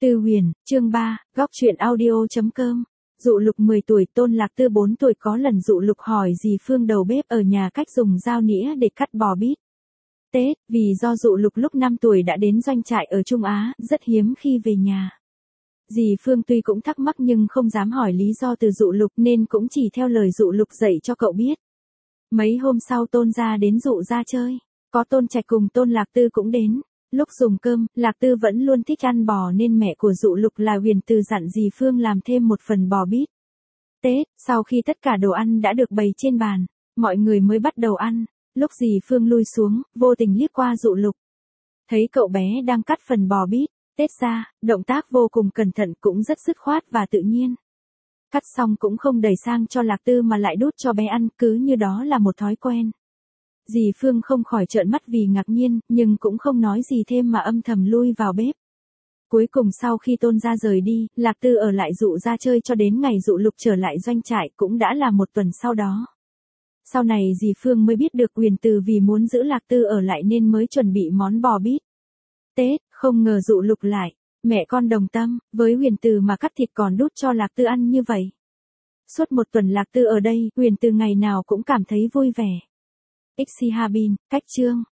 Tư Huyền, chương 3, góc truyện audio.com. Dụ Lục 10 tuổi, Tôn Lạc Tư 4 tuổi. Có lần Dụ Lục hỏi dì Phương đầu bếp ở nhà cách dùng dao nĩa để cắt bò bít tết, vì do Dụ Lục lúc 5 tuổi đã đến doanh trại ở Trung Á, rất hiếm khi về nhà. Dì Phương tuy cũng thắc mắc nhưng không dám hỏi lý do từ Dụ Lục nên cũng chỉ theo lời Dụ Lục dạy cho cậu biết. Mấy hôm sau Tôn gia đến dụ ra chơi, có Tôn Trạch cùng Tôn Lạc Tư cũng đến. Lúc dùng cơm, Lạc Tư vẫn luôn thích ăn bò nên mẹ của Dụ Lục là Huyền Từ dặn dì Phương làm thêm một phần bò bít tết. Sau khi tất cả đồ ăn đã được bày trên bàn, mọi người mới bắt đầu ăn. Lúc dì Phương lui xuống, vô tình liếc qua Dụ Lục, thấy cậu bé đang cắt phần bò bít tết ra, động tác vô cùng cẩn thận, cũng rất dứt khoát và tự nhiên. Cắt xong cũng không đẩy sang cho Lạc Tư mà lại đút cho bé ăn, cứ như đó là một thói quen. Dì Phương không khỏi trợn mắt vì ngạc nhiên, nhưng cũng không nói gì thêm mà âm thầm lui vào bếp. Cuối cùng sau khi Tôn gia rời đi, Lạc Tư ở lại Dụ ra chơi cho đến ngày Dụ Lục trở lại doanh trại, cũng đã là một tuần sau đó. Sau này dì Phương mới biết được Huyền Từ vì muốn giữ Lạc Tư ở lại nên mới chuẩn bị món bò bít tết, không ngờ Dụ Lục lại, mẹ con đồng tâm, với Huyền Từ mà cắt thịt còn đút cho Lạc Tư ăn như vậy. Suốt một tuần Lạc Tư ở đây, Huyền Từ ngày nào cũng cảm thấy vui vẻ. Xì Hà Bin, cách chương.